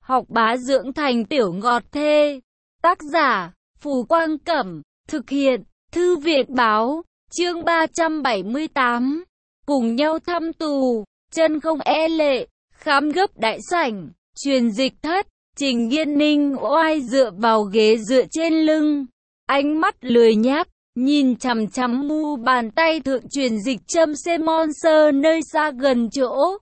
học bá dưỡng thành tiểu ngọt thê. Tác giả, Phù Quang Cẩm, thực hiện, Thư viện Báo, chương 378. Cùng nhau thăm tù, chân không e lệ, khám gấp đại sảnh, truyền dịch thất, Trình Yên Ninh oai dựa vào ghế dựa trên lưng, ánh mắt lười nhác, nhìn chằm chằm mu bàn tay thượng truyền dịch châm semon sơ nơi xa gần chỗ.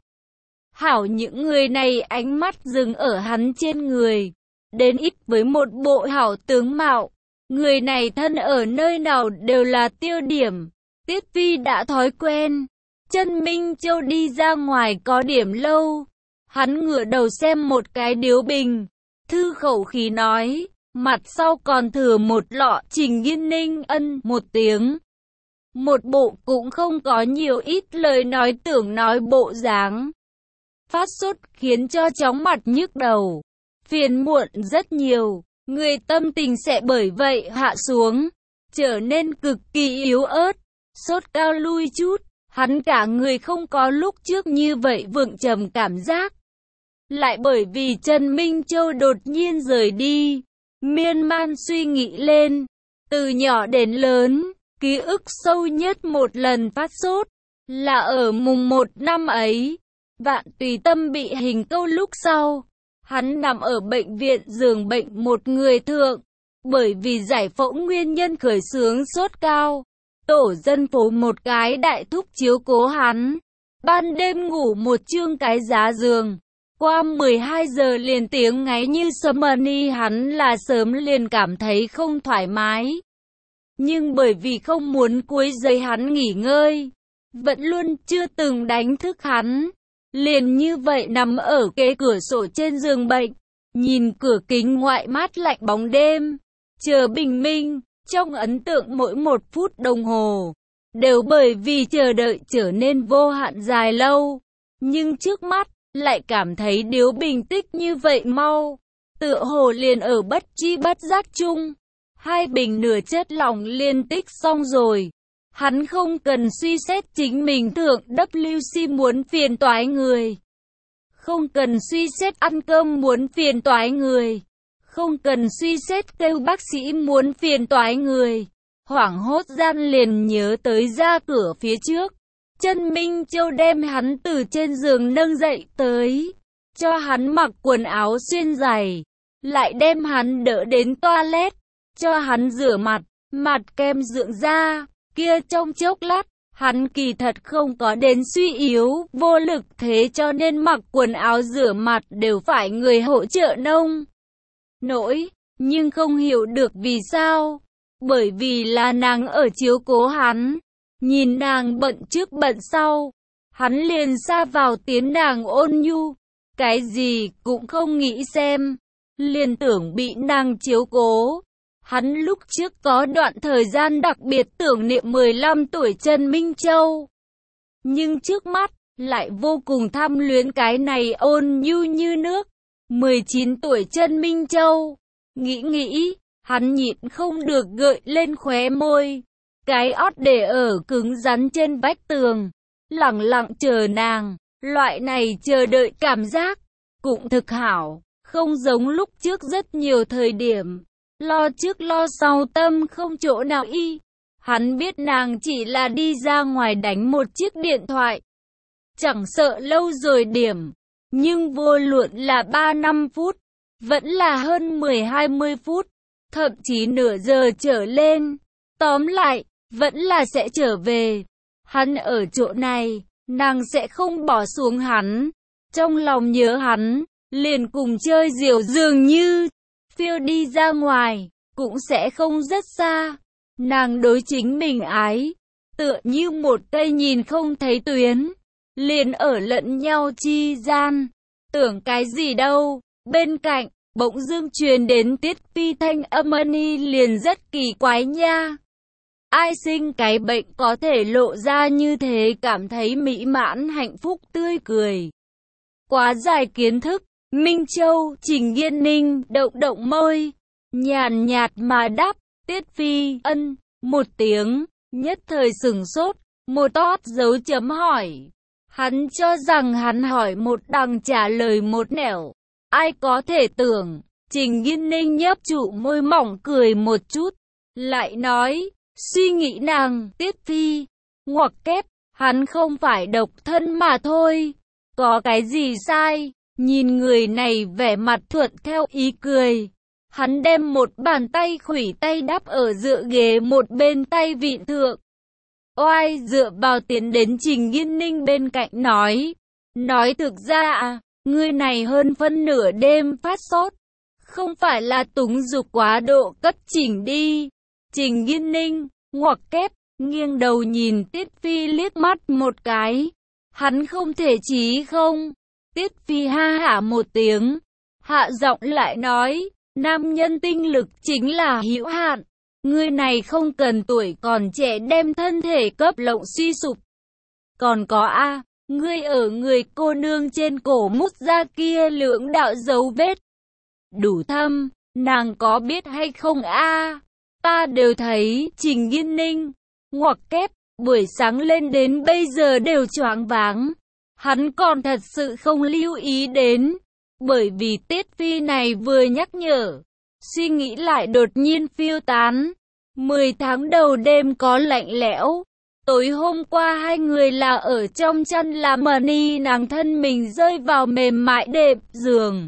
Hảo những người này ánh mắt dừng ở hắn trên người, đến ít với một bộ hảo tướng mạo. Người này thân ở nơi nào đều là tiêu điểm. Tiết Phi đã thói quen. Chân Minh Châu đi ra ngoài có điểm lâu. Hắn ngửa đầu xem một cái điếu bình. Thư khẩu khí nói, mặt sau còn thừa một lọ. Trình Yên Ninh ân một tiếng. Một bộ cũng không có nhiều ít lời nói tưởng nói bộ dáng. Phát sốt khiến cho chóng mặt nhức đầu. Phiền muộn rất nhiều. Người tâm tình sẽ bởi vậy hạ xuống, trở nên cực kỳ yếu ớt, sốt cao lui chút, hắn cả người không có lúc trước như vậy vượng trầm cảm giác. Lại bởi vì Trần Minh Châu đột nhiên rời đi, miên man suy nghĩ lên, từ nhỏ đến lớn, ký ức sâu nhất một lần phát sốt, là ở mùng 1 năm ấy, Vạn Tùy Tâm bị hình câu lúc sau. Hắn nằm ở bệnh viện giường bệnh một người thượng, bởi vì giải phẫu nguyên nhân khởi xướng sốt cao. Tổ dân phố một cái đại thúc chiếu cố hắn, ban đêm ngủ một chương cái giá giường. Qua 12 giờ liền tiếng ngáy như sấm ni, hắn là sớm liền cảm thấy không thoải mái. Nhưng bởi vì không muốn quấy rầy hắn nghỉ ngơi, vẫn luôn chưa từng đánh thức hắn. Liền như vậy nằm ở kế cửa sổ trên giường bệnh, nhìn cửa kính ngoại mát lạnh bóng đêm, chờ bình minh. Trong ấn tượng mỗi một phút đồng hồ, đều bởi vì chờ đợi trở nên vô hạn dài lâu. Nhưng trước mắt, lại cảm thấy điếu bình tích như vậy mau, tựa hồ liền ở bất tri bất giác chung. 2 bình nửa chất lỏng liên tích xong rồi. Hắn không cần suy xét chính mình thượng WC muốn phiền toái người. Không cần suy xét ăn cơm muốn phiền toái người. Không cần suy xét kêu bác sĩ muốn phiền toái người. Hoảng hốt gian liền nhớ tới ra cửa phía trước. Trần Minh Châu đem hắn từ trên giường nâng dậy tới, cho hắn mặc quần áo xuyên giày, lại đem hắn đỡ đến toilet, cho hắn rửa mặt, mặt kem dưỡng da. Kia trong chốc lát, hắn kỳ thật không có đến suy yếu, vô lực thế cho nên mặc quần áo rửa mặt đều phải người hỗ trợ nông nỗi, nhưng không hiểu được vì sao. Bởi vì là nàng ở chiếu cố hắn, nhìn nàng bận trước bận sau, hắn liền sa vào tiếng nàng ôn nhu, cái gì cũng không nghĩ xem, liền tưởng bị nàng chiếu cố. Hắn lúc trước có đoạn thời gian đặc biệt tưởng niệm 15 tuổi Trần Minh Châu. Nhưng trước mắt, lại vô cùng tham luyến cái này ôn nhu như nước. 19 tuổi Trần Minh Châu. Nghĩ, hắn nhịn không được gợi lên khóe môi. Cái ót để ở cứng rắn trên vách tường. Lẳng lặng chờ nàng. Loại này chờ đợi cảm giác, cũng thực hảo. Không giống lúc trước rất nhiều thời điểm. Lo trước lo sau tâm không chỗ nào y. Hắn biết nàng chỉ là đi ra ngoài đánh một chiếc điện thoại. Chẳng sợ lâu rồi điểm. Nhưng vô luận là 3-5 phút. Vẫn là hơn 10-20 phút. Thậm chí nửa giờ trở lên. Tóm lại, vẫn là sẽ trở về. Hắn ở chỗ này, nàng sẽ không bỏ xuống hắn. Trong lòng nhớ hắn, liền cùng chơi diều dường như phiêu đi ra ngoài, cũng sẽ không rất xa. Nàng đối chính mình ái, tựa như một cây nhìn không thấy tuyến, liền ở lẫn nhau chi gian. Tưởng cái gì đâu, bên cạnh, bỗng dưng truyền đến Tiết Phi thanh âm ni liền rất kỳ quái nha. Ai sinh cái bệnh có thể lộ ra như thế, cảm thấy mỹ mãn hạnh phúc tươi cười. Quá dài kiến thức. Minh Châu, Trình Yên Ninh, động môi, nhàn nhạt mà đáp, Tiết Phi, ân, một tiếng, nhất thời sửng sốt, một tót dấu chấm hỏi. Hắn cho rằng hắn hỏi một đằng trả lời một nẻo. Ai có thể tưởng, Trình Nghiên Ninh nhấp trụ môi mỏng cười một chút, lại nói, suy nghĩ nàng, Tiết Phi, ngoặc kép, hắn không phải độc thân mà thôi, có cái gì sai, nhìn người này vẻ mặt thuận theo ý cười. Hắn đem một bàn tay khuỷu tay đắp ở dựa ghế một bên tay vịn thượng. Oai dựa vào tiến đến Trình Nghiên Ninh bên cạnh nói thực ra ngươi này hơn phân nửa đêm phát sốt, không phải là túng dục quá độ cất chỉnh đi. Trình Nghiên Ninh, ngoặc kép, nghiêng đầu nhìn Tiết Phi liếc mắt một cái. Hắn không thể chí không. Tiết Phi ha hả một tiếng, hạ giọng lại nói, nam nhân tinh lực chính là hữu hạn. Ngươi này không cần tuổi còn trẻ đem thân thể cấp lộng suy sụp. Còn có ngươi ở người cô nương trên cổ mút ra kia lưỡng đạo dấu vết. Đủ thâm, nàng có biết hay không ta đều thấy. Trình Nghiên Ninh, ngoặc kép, buổi sáng lên đến bây giờ đều choáng váng. Hắn còn thật sự không lưu ý đến. Bởi vì Tiết Phi này vừa nhắc nhở, suy nghĩ lại đột nhiên phiêu tán. 10 tháng đầu đêm có lạnh lẽo. Tối hôm qua hai người là ở trong chăn làm mani, nàng thân mình rơi vào mềm mại đệm giường.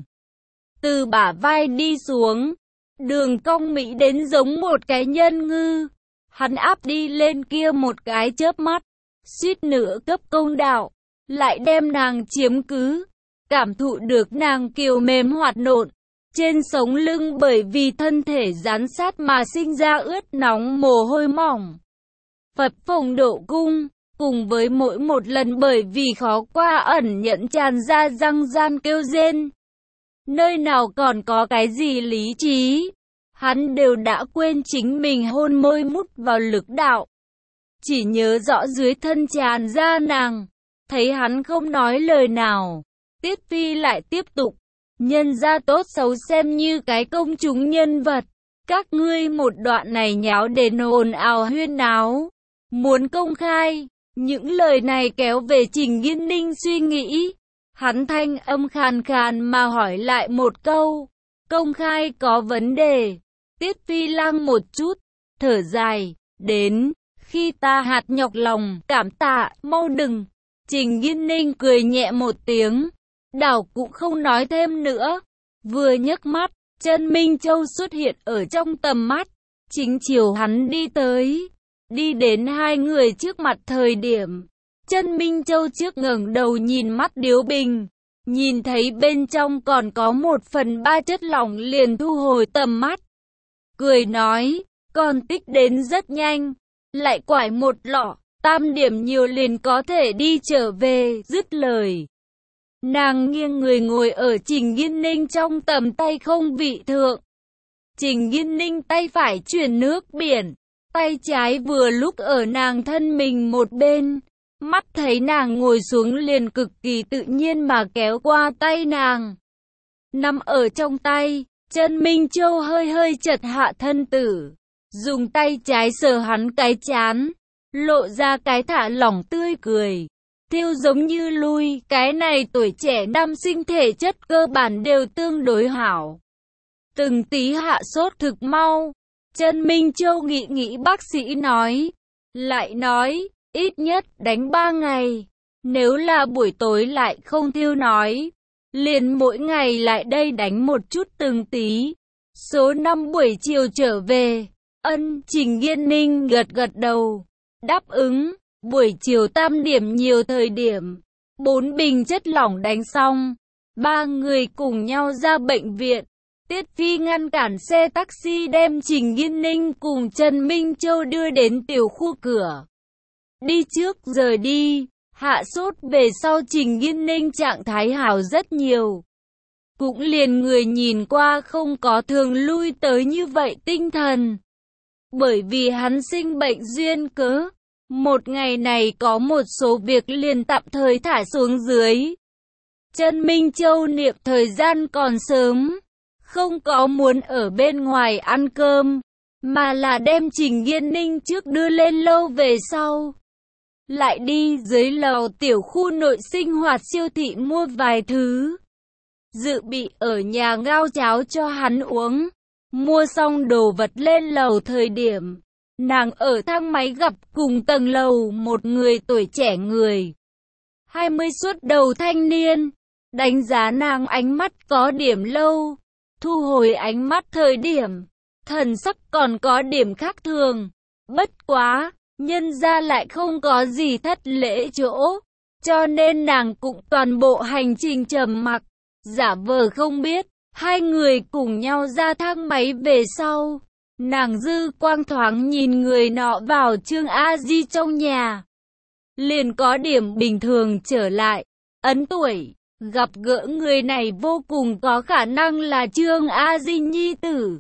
Từ bả vai đi xuống, đường cong mỹ đến giống một cái nhân ngư. Hắn áp đi lên kia một cái chớp mắt, suýt nữa cấp công đạo, lại đem nàng chiếm cứ. Cảm thụ được nàng kiều mềm hoạt nộn, trên sống lưng bởi vì thân thể dán sát mà sinh ra ướt nóng mồ hôi mỏng. Phập phồng độ cung, cùng với mỗi một lần bởi vì khó qua ẩn nhẫn tràn ra răng gian kêu rên. Nơi nào còn có cái gì lý trí, hắn đều đã quên chính mình hôn môi mút vào lực đạo. Chỉ nhớ rõ dưới thân tràn ra nàng, thấy hắn không nói lời nào. Tiết Phi lại tiếp tục, nhân ra tốt xấu xem như cái công chúng nhân vật. Các ngươi một đoạn này nháo đến ồn ào huyên náo, muốn công khai. Những lời này kéo về Trình Nghiên Ninh suy nghĩ. Hắn thanh âm khàn khàn mà hỏi lại một câu, công khai có vấn đề. Tiết Phi lăng một chút, thở dài, đến khi ta hạt nhọc lòng, cảm tạ, mau đừng. Trình Nghiên Ninh cười nhẹ một tiếng, đảo cũng không nói thêm nữa. Vừa nhấc mắt, Chân Minh Châu xuất hiện ở trong tầm mắt. Chính chiều hắn đi tới, đi đến hai người trước mặt thời điểm, Chân Minh Châu trước ngẩng đầu nhìn mắt điếu bình, nhìn thấy bên trong còn có 1/3 chất lỏng liền thu hồi tầm mắt. Cười nói, con tích đến rất nhanh, lại quải một lọ, 3 điểm nhiều liền có thể đi trở về. Dứt lời, nàng nghiêng người ngồi ở Trình Nghiên Ninh trong tầm tay không vị thượng. Trình Nghiên Ninh tay phải chuyển nước biển, tay trái vừa lúc ở nàng thân mình một bên. Mắt thấy nàng ngồi xuống liền cực kỳ tự nhiên mà kéo qua tay nàng. Nằm ở trong tay, Chân Minh Châu hơi hơi chật hạ thân tử, dùng tay trái sờ hắn cái trán, lộ ra cái thả lỏng tươi cười. Thiêu giống như lui, cái này tuổi trẻ nam sinh thể chất cơ bản đều tương đối hảo. Từng tí hạ sốt thực mau. Chân Minh Châu nghĩ bác sĩ nói, lại nói, ít nhất đánh 3 ngày. Nếu là buổi tối lại không thiêu nói, liền mỗi ngày lại đây đánh một chút từng tí. Số 5 buổi chiều trở về. Trình Nghiên Ninh gật gật đầu, đáp ứng. Buổi chiều 3 điểm nhiều thời điểm, 4 bình chất lỏng đánh xong, 3 người cùng nhau ra bệnh viện. Tiết Phi ngăn cản xe taxi đem Trình Nghiên Ninh cùng Trần Minh Châu đưa đến tiểu khu cửa. Đi trước rời đi, hạ sốt về sau Trình Nghiên Ninh trạng thái hảo rất nhiều. Cũng liền người nhìn qua không có thường lui tới như vậy tinh thần. Bởi vì hắn sinh bệnh duyên cớ, một ngày này có một số việc liền tạm thời thả xuống dưới. Trần Minh Châu niệm thời gian còn sớm, không có muốn ở bên ngoài ăn cơm, mà là đem Trình Nghiên Ninh trước đưa lên lâu về sau. Lại đi dưới lầu tiểu khu nội sinh hoạt siêu thị mua vài thứ. dự bị ở nhà ngao cháo cho hắn uống. Mua xong đồ vật lên lầu thời điểm nàng ở thang máy gặp cùng tầng lầu một người tuổi trẻ, người 20 suốt đầu thanh niên. Đánh giá nàng ánh mắt có điểm lâu, thu hồi ánh mắt thời điểm thần sắc còn có điểm khác thường. Bất quá, nhân ra lại không có gì thất lễ chỗ, cho nên nàng cũng toàn bộ hành trình trầm mặc, giả vờ không biết. Hai người cùng nhau ra thang máy về sau, nàng dư quang thoáng nhìn người nọ vào Trương A Di trong nhà, liền có điểm bình thường trở lại. Ấn tuổi, gặp gỡ người này vô cùng có khả năng là Trương A Di nhi tử.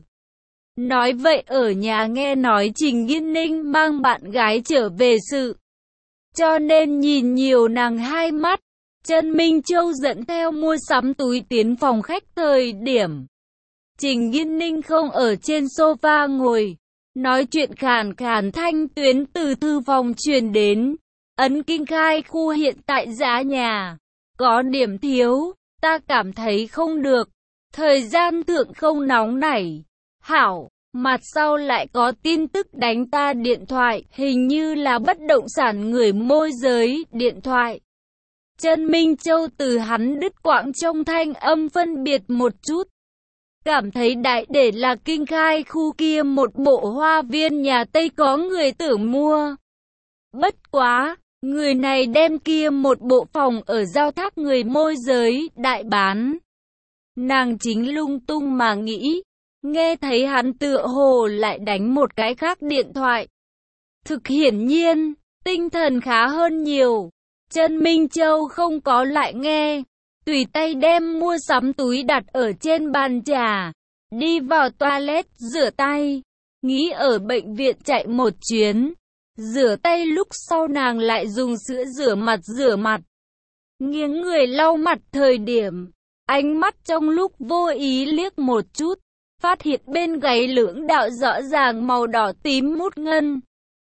Nói vậy ở nhà nghe nói Trình Nghiên Ninh mang bạn gái trở về sự, cho nên nhìn nhiều nàng hai mắt. Trần Minh Châu dẫn theo mua sắm túi tiến phòng khách thời điểm Trình Nghiên Ninh không ở trên sofa ngồi, nói chuyện khàn khàn thanh tuyến từ thư phòng truyền đến. Ấn Kinh khai khu hiện tại giá nhà có điểm thiếu, ta cảm thấy không được. Thời gian thượng không nóng nảy. Hảo, mặt sau lại có tin tức đánh ta điện thoại, hình như là bất động sản người môi giới điện thoại. Trần Minh Châu từ hắn đứt quãng trong thanh âm phân biệt một chút. Cảm thấy đại để là Kinh khai khu kia một bộ hoa viên nhà Tây có người tưởng mua. Bất quá, người này đem kia một bộ phòng ở giao thác người môi giới đại bán. Nàng chính lung tung mà nghĩ, nghe thấy hắn tựa hồ lại đánh một cái khác điện thoại. Thực hiển nhiên, tinh thần khá hơn nhiều. Trần Minh Châu không có lại nghe, tùy tay đem mua sắm túi đặt ở trên bàn trà, đi vào toilet rửa tay, nghĩ ở bệnh viện chạy một chuyến. Rửa tay lúc sau nàng lại dùng sữa rửa mặt. Nghiêng người lau mặt thời điểm, ánh mắt trong lúc vô ý liếc một chút, phát hiện bên gáy lưỡng đạo rõ ràng màu đỏ tím mút ngân.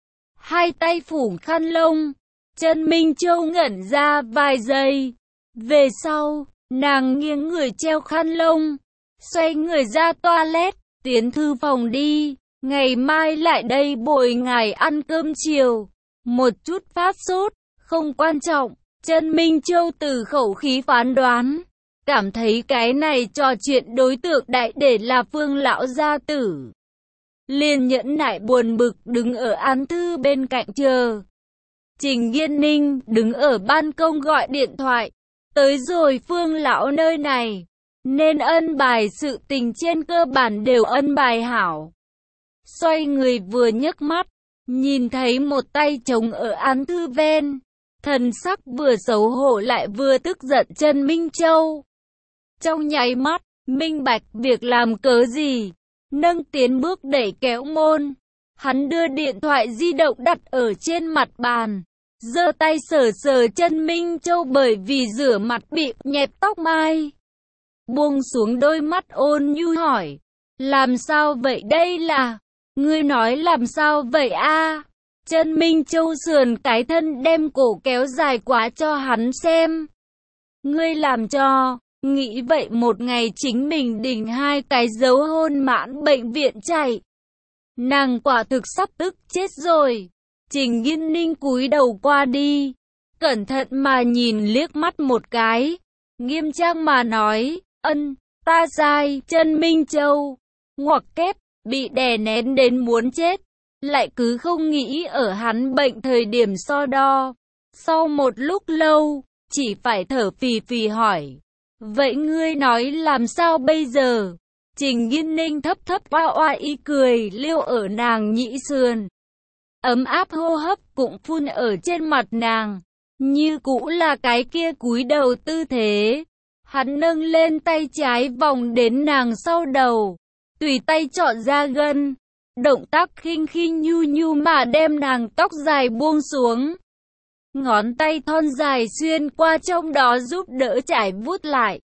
Hai tay phủ khăn lông. Trần Minh Châu ngẩn ra vài giây. Về sau, nàng nghiêng người treo khăn lông, xoay người ra toilet, tiến thư phòng đi. Ngày mai lại đây bồi ngài ăn cơm chiều. Một chút phát sốt, không quan trọng. Trần Minh Châu từ khẩu khí phán đoán, cảm thấy cái này trò chuyện đối tượng đại để là Phương lão gia tử. Liền nhẫn nại buồn bực đứng ở án thư bên cạnh chờ. Trình Nghiên Ninh đứng ở ban công gọi điện thoại. Tới rồi Phương lão nơi này, nên ân bài sự tình trên cơ bản đều ân bài hảo. Xoay người vừa nhấc mắt, nhìn thấy một tay trống ở án thư ven. Thần sắc vừa xấu hổ lại vừa tức giận Trần Minh Châu. Trong nháy mắt, minh bạch việc làm cớ gì. Nâng tiến bước đẩy kéo môn. Hắn đưa điện thoại di động đặt ở trên mặt bàn, giơ tay sờ sờ Trần Minh Châu bởi vì rửa mặt bị nhẹp tóc mai. Buông xuống đôi mắt ôn nhu hỏi, làm sao vậy đây là? Ngươi nói làm sao vậy a? Trần Minh Châu sườn cái thân đem cổ kéo dài quá cho hắn xem. Ngươi làm cho, nghĩ vậy một ngày chính mình đỉnh hai cái dấu hôn mãn bệnh viện chạy. Nàng quả thực sắp tức chết rồi. Trình Nghiên Ninh cúi đầu qua đi, cẩn thận mà nhìn liếc mắt một cái, nghiêm trang mà nói, ta sai. Trần Minh Châu, ngoặc kép, bị đè nén đến muốn chết, lại cứ không nghĩ ở hắn bệnh thời điểm so đo. Sau một lúc lâu, chỉ phải thở phì phì hỏi, vậy ngươi nói làm sao bây giờ? Trình Nghiên Ninh thấp thấp oa oa y cười liêu ở nàng nhĩ sườn. Ấm áp hô hấp cũng phun ở trên mặt nàng, như cũ là cái kia cúi đầu tư thế. Hắn nâng lên tay trái vòng đến nàng sau đầu, tùy tay chọn ra gân, động tác khinh khinh nhu nhu mà đem nàng tóc dài buông xuống. Ngón tay thon dài xuyên qua trong đó giúp đỡ trải vuốt lại.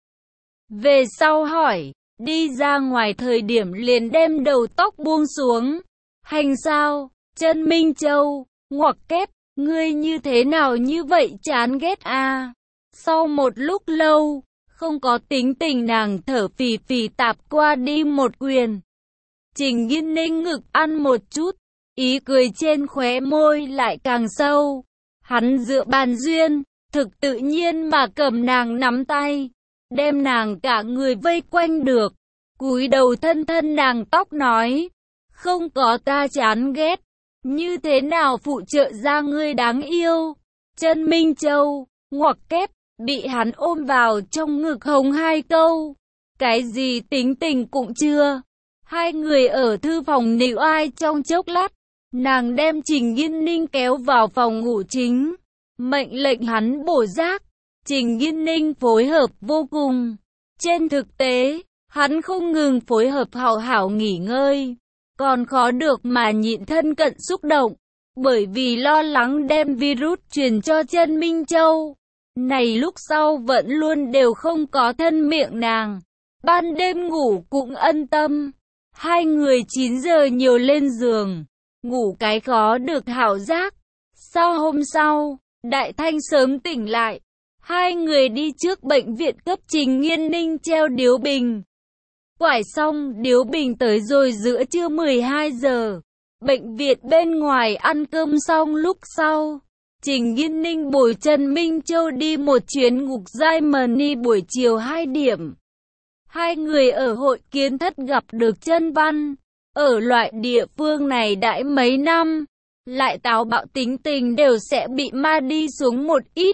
Về sau hỏi, đi ra ngoài thời điểm liền đem đầu tóc buông xuống. Hành sao? Trần Minh Châu, ngoặc kép, ngươi như thế nào như vậy chán ghét a? Sau một lúc lâu, Không có tính tình, nàng thở phì phì tạp qua đi một quyền. Trình Nghiên Ninh ngực ăn một chút, ý cười trên khóe môi lại càng sâu. Hắn dựa bàn duyên, thực tự nhiên mà cầm nàng nắm tay, đem nàng cả người vây quanh được. Cúi đầu thân thân nàng tóc nói, không có ta chán ghét, như thế nào phụ trợ ra ngươi đáng yêu. Chân Minh Châu, ngoặc kép, bị hắn ôm vào trong ngực hống hai câu. Cái gì tính tình cũng chưa. Hai người ở thư phòng nịu ai trong chốc lát, nàng đem Trình Nghiên Ninh kéo vào phòng ngủ chính, mệnh lệnh hắn bổ giác. Trình Nghiên Ninh phối hợp vô cùng. Trên thực tế, hắn không ngừng phối hợp hảo hảo nghỉ ngơi, còn khó được mà nhịn thân cận xúc động, bởi vì lo lắng đem virus truyền cho Chân Minh Châu. Này lúc sau vẫn luôn đều không có thân miệng nàng, ban đêm ngủ cũng ân tâm. Hai người 9 giờ nhiều lên giường, ngủ cái khó được hảo giác. Sau hôm sau, Đại Thanh sớm tỉnh lại, hai người đi trước bệnh viện cấp Trình Nghiên Ninh treo điếu bình. Quải xong điếu bình tới rồi giữa trưa 12 giờ. Bệnh viện bên ngoài ăn cơm xong lúc sau, Trình Nghiên Ninh bồi Trần Minh Châu đi một chuyến ngục giai Mani buổi chiều 2 điểm. Hai người ở hội kiến thất gặp được Chân Văn. Ở loại địa phương này đãi mấy năm, lại táo bạo tính tình đều sẽ bị ma đi xuống một ít.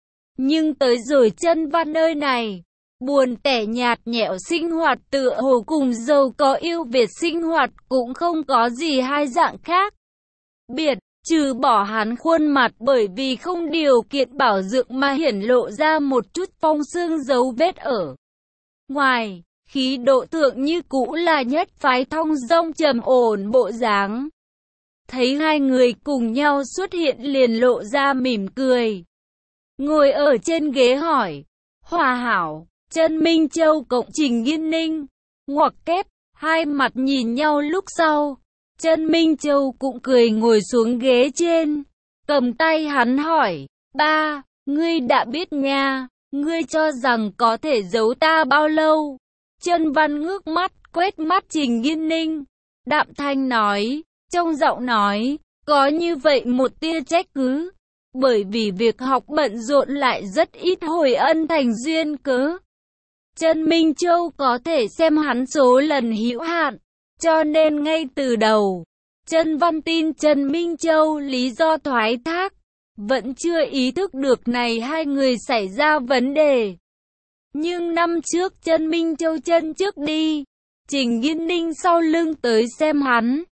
Nhưng tới rồi Chân Văn nơi này, buồn tẻ nhạt nhẽo sinh hoạt tựa hồ cùng giàu có yêu Việt sinh hoạt cũng không có gì hai dạng khác biệt, trừ bỏ hắn khuôn mặt bởi vì không điều kiện bảo dưỡng mà hiển lộ ra một chút phong xương dấu vết ở ngoài. Khí độ thượng như cũ là nhất phái thong dong trầm ổn bộ dáng. Thấy hai người cùng nhau xuất hiện liền lộ ra mỉm cười. Ngồi ở trên ghế hỏi, Hòa hảo, Chân Minh Châu cộng Trình Nghiên Ninh, ngoặc kép, hai mặt nhìn nhau lúc sau. Chân Minh Châu cũng cười ngồi xuống ghế trên, cầm tay hắn hỏi, ba, ngươi đã biết nha, ngươi cho rằng có thể giấu ta bao lâu? Chân Văn ngước mắt, quét mắt Trình Nghiên Ninh, đạm thanh nói, trong giọng nói, có như vậy một tia trách cứ, bởi vì việc học bận rộn lại rất ít hồi ân thành duyên cớ. Chân Minh Châu có thể xem hắn số lần hữu hạn, cho nên ngay từ đầu, Chân Văn tin Chân Minh Châu lý do thoái thác, vẫn chưa ý thức được này hai người xảy ra vấn đề. Nhưng năm trước Chân Minh Châu chân trước đi, Trình Nghiên Ninh sau lưng tới xem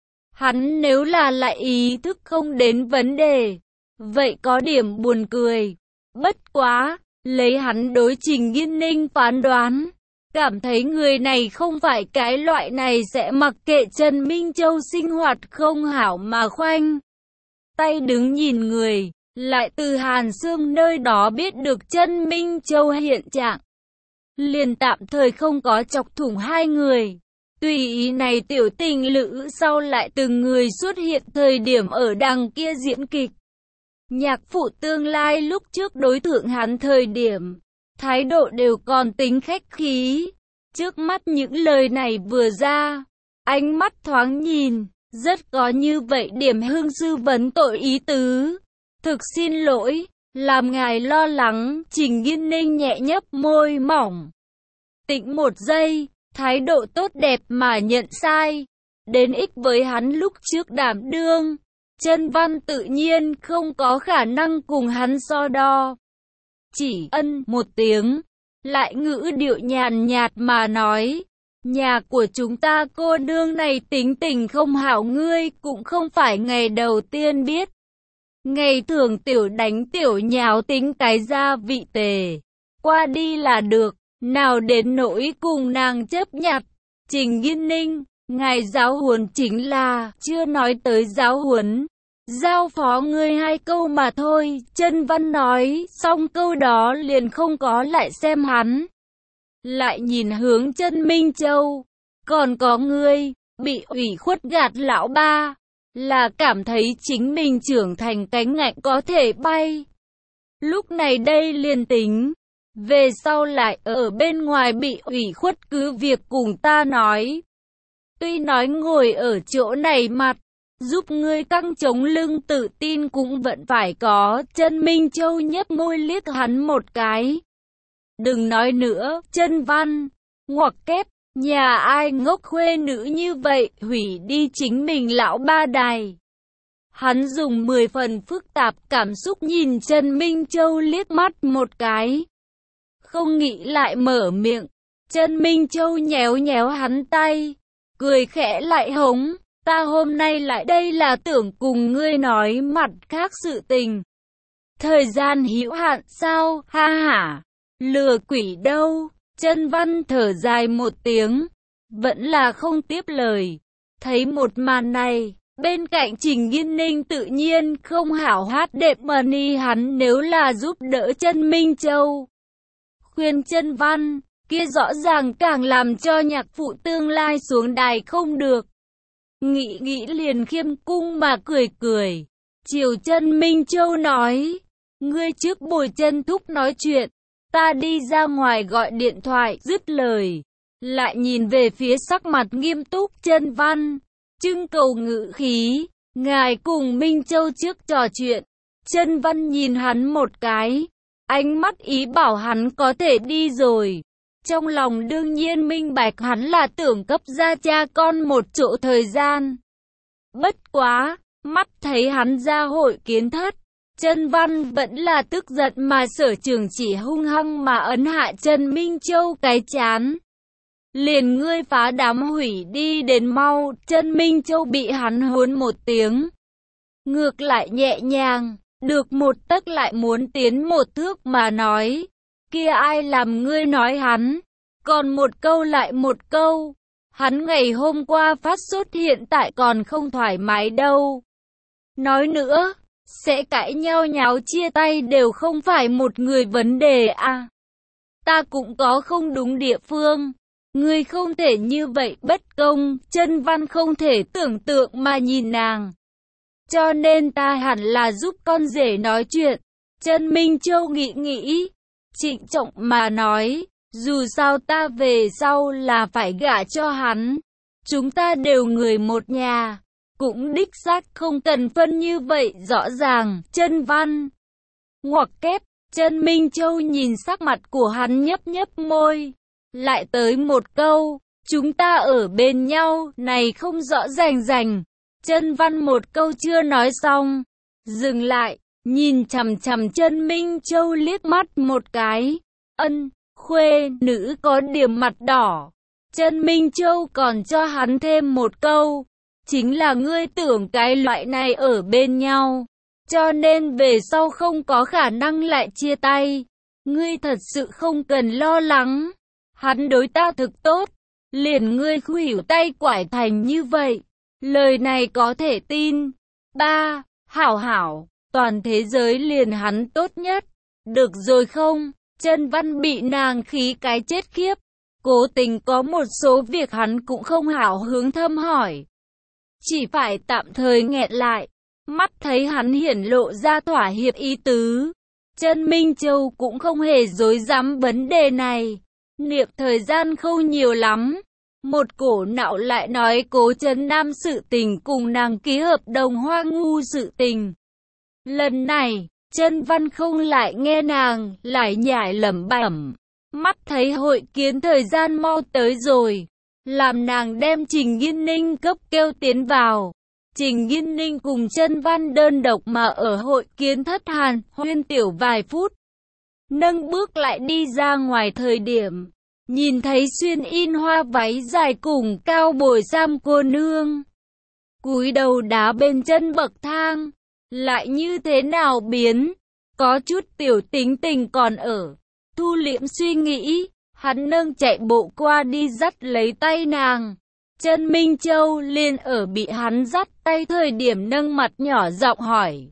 hắn nếu là lại ý thức không đến vấn đề, vậy có điểm buồn cười. Bất quá, lấy hắn đối Trình Nghiên Ninh phán đoán, cảm thấy người này không phải cái loại này sẽ mặc kệ Trần Minh Châu sinh hoạt không hảo mà khoanh tay đứng nhìn người, lại từ Hàn Sương nơi đó biết được Trần Minh Châu hiện trạng. Liền tạm thời không có chọc thủng hai người. Tùy ý này tiểu tình lữ sau lại từng người xuất hiện thời điểm ở đằng kia diễn kịch. Nhạc phụ tương lai lúc trước đối thượng hắn thời điểm, thái độ đều còn tính khách khí. Trước mắt những lời này vừa ra, ánh mắt thoáng nhìn, rất có như vậy điểm hương sư vấn tội ý tứ. Thực xin lỗi, làm ngài lo lắng. Trình Nghiên Ninh nhẹ nhấp môi mỏng. Tĩnh một giây, thái độ tốt đẹp mà nhận sai. Đến ích với hắn lúc trước đảm đương. Chân Văn tự nhiên không có khả năng cùng hắn so đo. Chỉ ân một tiếng, lại ngữ điệu nhàn nhạt mà nói. Nhà của chúng ta cô nương này tính tình không hảo, ngươi cũng không phải ngày đầu tiên biết. Ngày thường tiểu đánh tiểu nháo tính cái gia vị tề. Qua đi là được, nào đến nỗi cùng nàng chấp nhặt. Trình Nghiên Ninh, ngài giáo huấn chính là, chưa nói tới giáo huấn. Giao phó ngươi hai câu mà thôi. Chân Văn nói, xong câu đó liền không có lại xem hắn. Lại nhìn hướng Chân Minh Châu. Còn có ngươi, bị ủy khuất gạt lão ba, là cảm thấy chính mình trưởng thành cánh ngạnh có thể bay. Lúc này đây liền tính, về sau lại ở bên ngoài bị ủy khuất cứ việc cùng ta nói. Tuy nói ngồi ở chỗ này mặt, giúp ngươi căng chống lưng tự tin cũng vẫn phải có. Chân Minh Châu nhếch môi liếc hắn một cái. Đừng nói nữa, Chân Văn, ngoặc kép, nhà ai ngốc khuê nữ như vậy, hủy đi chính mình lão ba đài. Hắn dùng 10 phần phức tạp cảm xúc nhìn Chân Minh Châu liếc mắt một cái. Không nghĩ lại mở miệng, Chân Minh Châu nhéo nhéo hắn tay, cười khẽ lại hống. Ta hôm nay lại đây là tưởng cùng ngươi nói mặt khác sự tình. Thời gian hữu hạn sao, ha hả, lừa quỷ đâu. Chân Văn thở dài một tiếng, vẫn là không tiếp lời. Thấy một màn này, bên cạnh Trình Nghiên Ninh tự nhiên không hảo hát đẹp money hắn nếu là giúp đỡ Chân Minh Châu. Khuyên Chân Văn, kia rõ ràng càng làm cho nhạc phụ tương lai xuống đài không được. Nghĩ nghĩ liền khiêm cung mà cười cười. Chiều Chân Minh Châu nói, ngươi trước bồi Chân thúc nói chuyện, ta đi ra ngoài gọi điện thoại. Dứt lời, lại nhìn về phía sắc mặt nghiêm túc Chân Văn, trưng cầu ngữ khí, ngài cùng Minh Châu trước trò chuyện. Chân Văn nhìn hắn một cái, ánh mắt ý bảo hắn có thể đi rồi. Trong lòng đương nhiên minh bạch hắn là tưởng cấp ra cha con một chỗ thời gian. Bất quá, mắt thấy hắn ra hội kiến thất, Chân Văn vẫn là tức giận mà Sở Trường chỉ hung hăng mà ấn hạ Chân Minh Châu cái chán. Liền ngươi phá đám hủy đi đến mau. Chân Minh Châu bị hắn huấn một tiếng, ngược lại nhẹ nhàng, được một tấc lại muốn tiến một thước mà nói. Kia ai làm ngươi nói hắn? Còn một câu lại một câu. Hắn ngày hôm qua phát sốt hiện tại còn không thoải mái đâu. Nói nữa, sẽ cãi nhau nháo chia tay đều không phải một người vấn đề à. Ta cũng có không đúng địa phương. Ngươi không thể như vậy bất công. Chân Văn không thể tưởng tượng mà nhìn nàng. Cho nên ta hẳn là giúp con rể nói chuyện. Chân Minh Châu nghĩ nghĩ, trịnh trọng mà nói, dù sao ta về sau là phải gả cho hắn. Chúng ta đều người một nhà, cũng đích xác không cần phân như vậy rõ ràng. Chân Văn ngoặc kép. Chân Minh Châu nhìn sắc mặt của hắn nhấp nhấp môi, lại tới một câu, chúng ta ở bên nhau, này không rõ rành rành. Chân Văn một câu chưa nói xong, dừng lại, nhìn chằm chằm Chân Minh Châu liếc mắt một cái. Ân, khuê nữ có điểm mặt đỏ. Chân Minh Châu còn cho hắn thêm một câu, chính là ngươi tưởng cái loại này ở bên nhau, cho nên về sau không có khả năng lại chia tay. Ngươi thật sự không cần lo lắng, hắn đối ta thực tốt, liền ngươi khuỷu tay quải thành như vậy. Lời này có thể tin. Ba, hảo hảo, toàn thế giới liền hắn tốt nhất. Được rồi không? Chân Văn bị nàng khí cái chết khiếp. Cố tình có một số việc hắn cũng không hảo hướng thâm hỏi, chỉ phải tạm thời nghẹn lại. Mắt thấy hắn hiển lộ ra thỏa hiệp ý tứ, Chân Minh Châu cũng không hề dối dám vấn đề này. Niệm thời gian không nhiều lắm, một cổ não lại nói Cố Trấn Nam sự tình cùng nàng ký hợp đồng Hoa Ngu sự tình. Lần này, Chân Văn không lại nghe nàng lại nhải lẩm bẩm. Mắt thấy hội kiến thời gian mau tới rồi, làm nàng đem Trình Nghiên Ninh cấp kêu tiến vào. Trình Nghiên Ninh cùng Chân Văn đơn độc mà ở hội kiến thất hàn huyên tiểu vài phút. Nâng bước lại đi ra ngoài thời điểm, nhìn thấy xuyên in hoa váy dài cùng cao bồi sam cô nương, cúi đầu đá bên chân bậc thang, lại như thế nào biến, có chút tiểu tính tình còn ở. Thu liễm suy nghĩ, hắn nâng chạy bộ qua đi dắt lấy tay nàng. Chân Minh Châu liền ở bị hắn dắt tay thời điểm nâng mặt nhỏ giọng hỏi.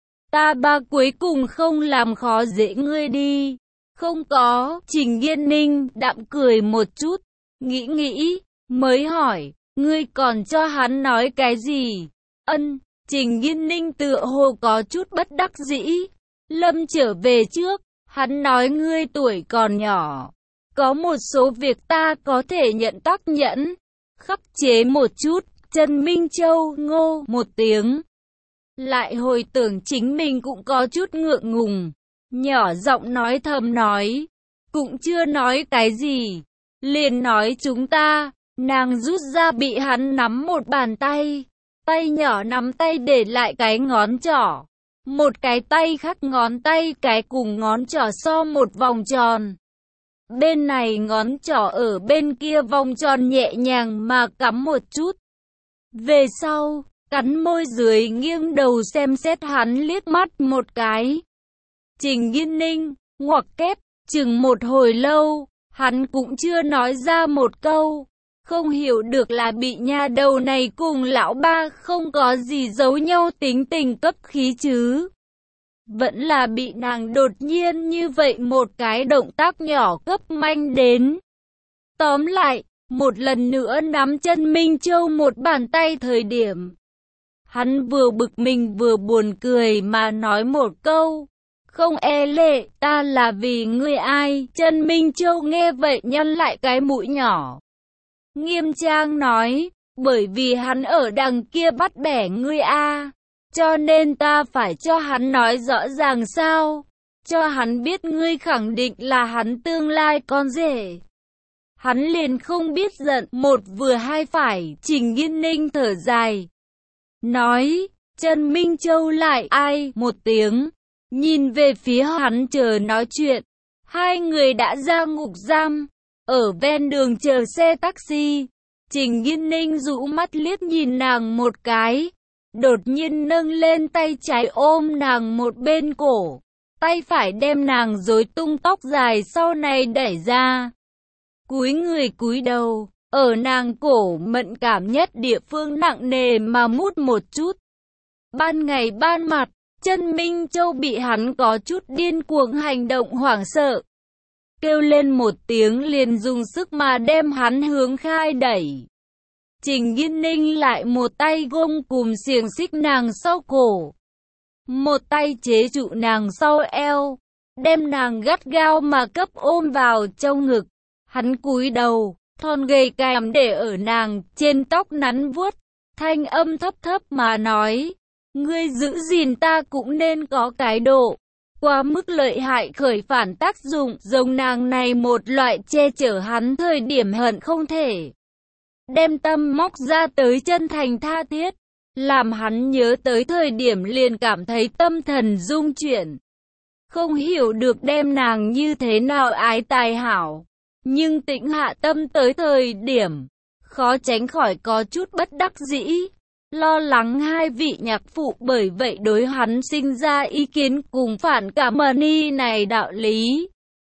Ta ba cuối cùng không làm khó dễ ngươi đi. Không có. Trình Nghiên Ninh đạm cười một chút, nghĩ nghĩ, mới hỏi, ngươi còn cho hắn nói cái gì? Ân. Trình Nghiên Ninh tựa hồ có chút bất đắc dĩ. Lâm trở về trước, Hắn nói ngươi tuổi còn nhỏ, có một số việc ta có thể nhận tác nhẫn, khắc chế một chút. Trần Minh Châu ngô một tiếng, lại hồi tưởng chính mình cũng có chút ngượng ngùng, nhỏ giọng nói thầm nói, cũng chưa nói cái gì, liền nói chúng ta. Nàng rút ra bị hắn nắm một bàn tay, tay nhỏ nắm tay để lại cái ngón trỏ, một cái tay khác ngón tay cái cùng ngón trỏ so một vòng tròn. Bên này ngón trỏ ở bên kia vòng tròn nhẹ nhàng mà cắm một chút. Về sau, cắn môi dưới nghiêng đầu xem xét hắn liếc mắt một cái. Trình Nghiên Ninh, ngoặc kép, chừng một hồi lâu, hắn cũng chưa nói ra một câu. Không hiểu được là bị nha đầu này cùng lão ba không có gì giấu nhau tính tình cấp khí chứ. Vẫn là bị nàng đột nhiên như vậy một cái động tác nhỏ cấp manh đến. Tóm lại, một lần nữa nắm chân Minh Châu một bàn tay thời điểm. Hắn vừa bực mình vừa buồn cười mà nói một câu. Không e lệ, ta là vì ngươi ai? Chân Minh Châu nghe vậy nhăn lại cái mũi nhỏ. Nghiêm trang nói, bởi vì hắn ở đằng kia bắt bẻ ngươi a, cho nên ta phải cho hắn nói rõ ràng sao, cho hắn biết ngươi khẳng định là hắn tương lai con rể. Hắn liền không biết giận, một vừa hai phải. Trình Nghiên Ninh thở dài, nói, Trần Minh Châu lại ai một tiếng, nhìn về phía hắn chờ nói chuyện. Hai người đã ra ngục giam, ở ven đường chờ xe taxi. Trình Nghiên Ninh rũ mắt liếc nhìn nàng một cái, đột nhiên nâng lên tay trái ôm nàng một bên cổ, tay phải đem nàng rối tung tóc dài sau này đẩy ra. Cúi người cúi đầu, ở nàng cổ mẫn cảm nhất địa phương nặng nề mà mút một chút. Ban ngày ban mặt, Trần Minh Châu bị hắn có chút điên cuồng hành động hoảng sợ. Kêu lên một tiếng liền dùng sức mà đem hắn hướng khai đẩy. Trình Nghiên Ninh lại một tay gông cùm xiềng xích nàng sau cổ, một tay chế trụ nàng sau eo, đem nàng gắt gao mà cấp ôm vào trong ngực. Hắn cúi đầu, thon gầy cằm để ở nàng trên tóc nắn vuốt, thanh âm thấp thấp mà nói, ngươi giữ gìn ta cũng nên có cái độ. Quá mức lợi hại khởi phản tác dụng, giống nàng này một loại che chở hắn thời điểm hận không thể đem tâm móc ra tới chân thành tha thiết, làm hắn nhớ tới thời điểm liền cảm thấy tâm thần rung chuyển. Không hiểu được đem nàng như thế nào ái tài hảo, nhưng tĩnh hạ tâm tới thời điểm, khó tránh khỏi có chút bất đắc dĩ, lo lắng hai vị nhạc phụ bởi vậy đối hắn sinh ra ý kiến cùng phản cảm mani này đạo lý.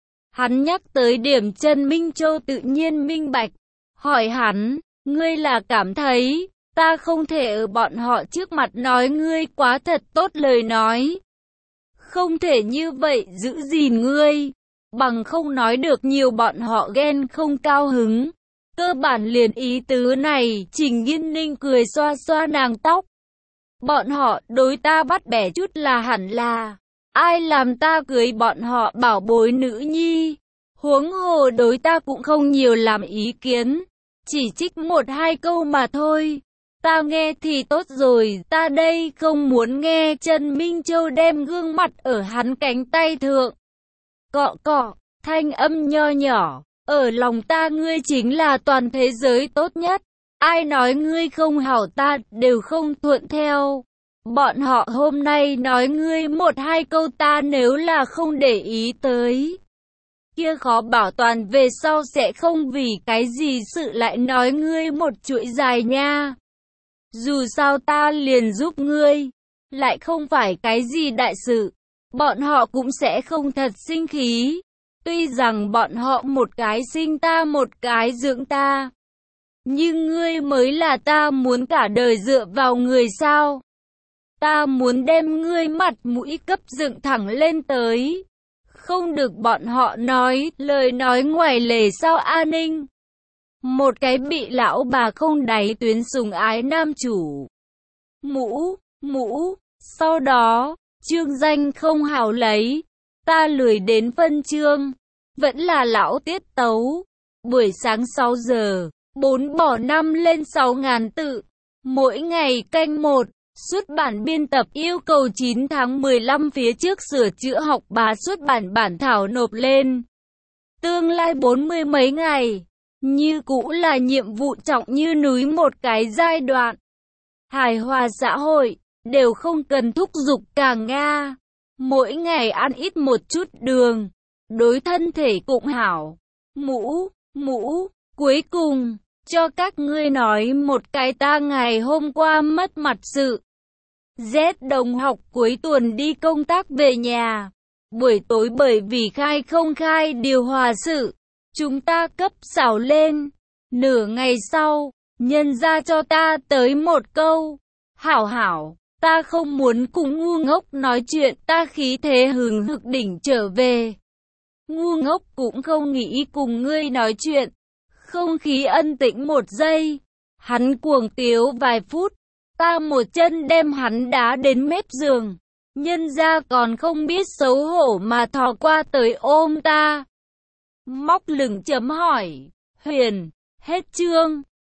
Hắn nhắc tới điểm Trần Minh Châu tự nhiên minh bạch, hỏi hắn, ngươi là cảm thấy, ta không thể ở bọn họ trước mặt nói ngươi quá thật tốt lời nói. Không thể như vậy giữ gìn ngươi, bằng không nói được nhiều bọn họ ghen không cao hứng. Cơ bản liền ý tứ này. Trình Nghiên Ninh cười xoa xoa nàng tóc. Bọn họ đối ta bắt bẻ chút là hẳn là, ai làm ta cưới bọn họ bảo bối nữ nhi. Huống hồ đối ta cũng không nhiều làm ý kiến, chỉ trích một hai câu mà thôi. Ta nghe thì tốt rồi, ta đây không muốn nghe. Trần Minh Châu đem gương mặt ở hắn cánh tay thượng cọ cọ, thanh âm nho nhỏ, ở lòng ta ngươi chính là toàn thế giới tốt nhất. Ai nói ngươi không hảo ta đều không thuận theo. Bọn họ hôm nay nói ngươi một hai câu ta nếu là không để ý tới, kia khó bảo toàn về sau sẽ không vì cái gì sự lại nói ngươi một chuỗi dài nha. Dù sao ta liền giúp ngươi, lại không phải cái gì đại sự, bọn họ cũng sẽ không thật sinh khí. Tuy rằng bọn họ một cái sinh ta một cái dưỡng ta, nhưng ngươi mới là ta muốn cả đời dựa vào người sao. Ta muốn đem ngươi mặt mũi cấp dựng thẳng lên tới. Không được bọn họ nói lời nói ngoài lề sao A Ninh. Một cái bị lão bà không đáy tuyến sủng ái nam chủ. Mũ, sau đó, chương danh không hảo lấy. ta lười đến phân chương. Vẫn là lão tiết tấu. Buổi sáng 6 giờ, 4 bỏ 5 lên 6.000 tự. Mỗi ngày canh 1. Xuất bản biên tập yêu cầu 9 tháng 15 phía trước sửa chữa học bá xuất bản bản thảo nộp lên. Tương lai 40 mấy ngày. Như cũ là nhiệm vụ trọng như núi một cái giai đoạn. Hài hòa xã hội, đều không cần thúc giục càng Nga. Mỗi ngày ăn ít một chút đường, đối thân thể cũng hảo. Cuối cùng, cho các ngươi nói một cái ta ngày hôm qua mất mặt sự. Z đồng học cuối tuần đi công tác về nhà. Buổi tối bởi vì khai không khai điều hòa sự, chúng ta cấp xảo lên. Nửa ngày sau, nhân ra cho ta tới một câu. Hảo, ta không muốn cùng ngu ngốc nói chuyện, ta khí thế hừng hực đỉnh trở về. Ngu ngốc cũng không nghĩ cùng ngươi nói chuyện. Không khí ân tĩnh một giây. Hắn cuồng tiếu vài phút. Ta một chân đem hắn đá đến mép giường. Nhân ra còn không biết xấu hổ mà thò qua tới ôm ta. Móc lửng chấm hỏi. Huyền, hết chương.